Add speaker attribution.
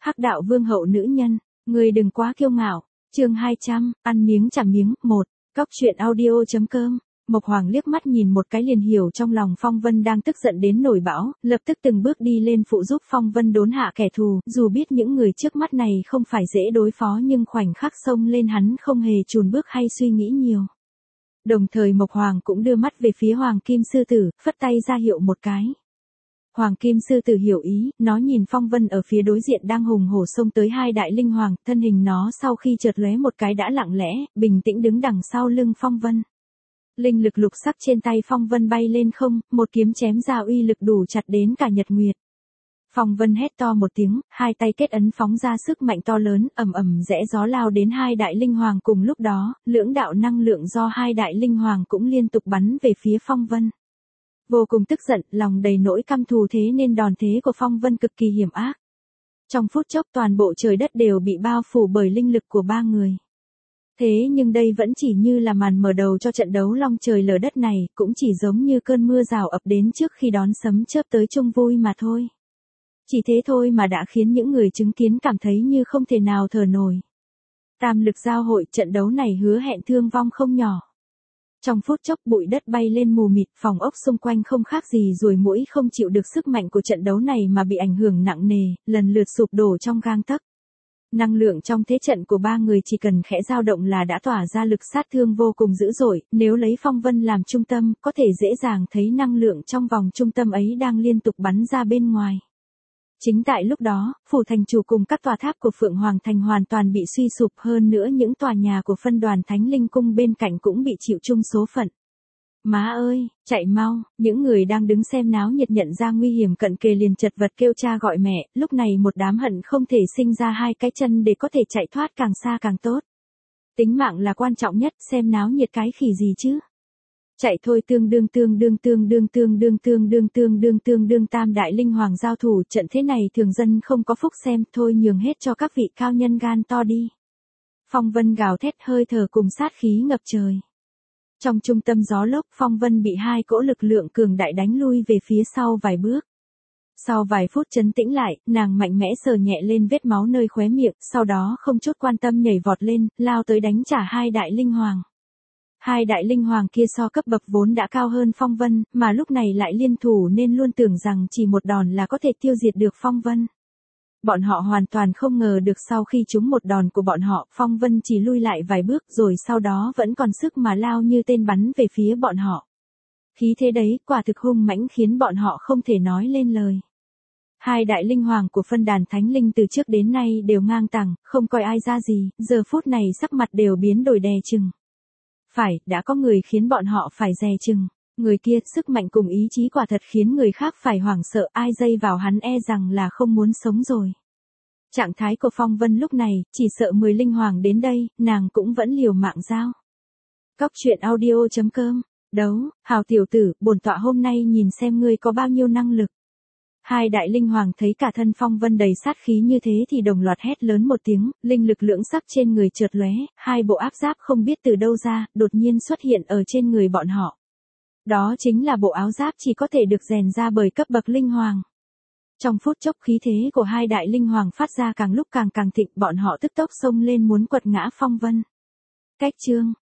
Speaker 1: Hắc đạo vương hậu nữ nhân, người đừng quá kiêu ngạo. Chương 200, ăn miếng trả miếng, 1. Cóc truyện audio.com. Mộc Hoàng liếc mắt nhìn một cái liền hiểu trong lòng Phong Vân đang tức giận đến nổi bão, lập tức từng bước đi lên phụ giúp Phong Vân đốn hạ kẻ thù, dù biết những người trước mắt này không phải dễ đối phó nhưng khoảnh khắc xông lên hắn không hề chùn bước hay suy nghĩ nhiều. Đồng thời Mộc Hoàng cũng đưa mắt về phía Hoàng Kim Sư Tử, phất tay ra hiệu một cái. Hoàng Kim Sư Tử hiểu ý, nó nhìn Phong Vân ở phía đối diện đang hùng hổ xông tới hai đại linh hoàng, thân hình nó sau khi chợt lóe một cái đã lặng lẽ, bình tĩnh đứng đằng sau lưng Phong Vân. Linh lực lục sắc trên tay Phong Vân bay lên không, một kiếm chém ra uy lực đủ chặt đến cả nhật nguyệt. Phong Vân hét to một tiếng, hai tay kết ấn phóng ra sức mạnh to lớn, ầm ầm rẽ gió lao đến hai đại linh hoàng cùng lúc đó, lưỡng đạo năng lượng do hai đại linh hoàng cũng liên tục bắn về phía Phong Vân. Vô cùng tức giận, lòng đầy nỗi căm thù thế nên đòn thế của Phong Vân cực kỳ hiểm ác. Trong phút chốc toàn bộ trời đất đều bị bao phủ bởi linh lực của ba người. Thế nhưng đây vẫn chỉ như là màn mở đầu cho trận đấu long trời lở đất này, cũng chỉ giống như cơn mưa rào ập đến trước khi đón sấm chớp tới chung vui mà thôi. Chỉ thế thôi mà đã khiến những người chứng kiến cảm thấy như không thể nào thở nổi. Tam lực giao hội, trận đấu này hứa hẹn thương vong không nhỏ. Trong phút chốc bụi đất bay lên mù mịt, phòng ốc xung quanh không khác gì ruồi muỗi không chịu được sức mạnh của trận đấu này mà bị ảnh hưởng nặng nề, lần lượt sụp đổ trong gang tấc. Năng lượng trong thế trận của ba người chỉ cần khẽ dao động là đã tỏa ra lực sát thương vô cùng dữ dội, nếu lấy Phong Vân làm trung tâm, có thể dễ dàng thấy năng lượng trong vòng trung tâm ấy đang liên tục bắn ra bên ngoài. Chính tại lúc đó, phủ thành chủ cùng các tòa tháp của Phượng Hoàng Thành hoàn toàn bị suy sụp, hơn nữa những tòa nhà của phân đoàn Thánh Linh Cung bên cạnh cũng bị chịu chung số phận. Má ơi, chạy mau, những người đang đứng xem náo nhiệt nhận ra nguy hiểm cận kề liền chật vật kêu cha gọi mẹ, lúc này một đám hận không thể sinh ra hai cái chân để có thể chạy thoát càng xa càng tốt. Tính mạng là quan trọng nhất, xem náo nhiệt cái khỉ gì chứ. Chạy thôi, tương đương tam đại linh hoàng giao thủ, trận thế này thường dân không có phúc xem, thôi nhường hết cho các vị cao nhân gan to đi. Phong Vân gào thét hơi thở cùng sát khí ngập trời. Trong trung tâm gió lốc, Phong Vân bị hai cỗ lực lượng cường đại đánh lui về phía sau vài bước. Sau vài phút trấn tĩnh lại, nàng mạnh mẽ sờ nhẹ lên vết máu nơi khóe miệng, sau đó không chút quan tâm nhảy vọt lên, lao tới đánh trả hai đại linh hoàng. Hai đại linh hoàng kia so cấp bậc vốn đã cao hơn Phong Vân, mà lúc này lại liên thủ nên luôn tưởng rằng chỉ một đòn là có thể tiêu diệt được Phong Vân. Bọn họ hoàn toàn không ngờ được sau khi trúng một đòn của bọn họ, Phong Vân chỉ lui lại vài bước rồi sau đó vẫn còn sức mà lao như tên bắn về phía bọn họ. Khí thế đấy quả thực hung mãnh khiến bọn họ không thể nói lên lời. Hai đại linh hoàng của phân đàn Thánh Linh từ trước đến nay đều ngang tàng, không coi ai ra gì, giờ phút này sắc mặt đều biến đổi đè chừng. Phải, đã có người khiến bọn họ phải dè chừng. Người kia, sức mạnh cùng ý chí quả thật khiến người khác phải hoảng sợ, ai dây vào hắn e rằng là không muốn sống rồi. Trạng thái của Phong Vân lúc này, chỉ sợ 10 linh hoàng đến đây, nàng cũng vẫn liều mạng giao. Cóc truyện audio.com. Đấu, hào tiểu tử, bổn tọa hôm nay nhìn xem ngươi có bao nhiêu năng lực. Hai đại linh hoàng thấy cả thân Phong Vân đầy sát khí như thế thì đồng loạt hét lớn một tiếng, linh lực lưỡng sắc trên người chợt lóe, hai bộ áp giáp không biết từ đâu ra, đột nhiên xuất hiện ở trên người bọn họ. Đó chính là bộ áo giáp chỉ có thể được rèn ra bởi cấp bậc linh hoàng. Trong phút chốc khí thế của hai đại linh hoàng phát ra càng lúc càng thịnh, bọn họ tức tốc xông lên muốn quật ngã Phong Vân. Cách chương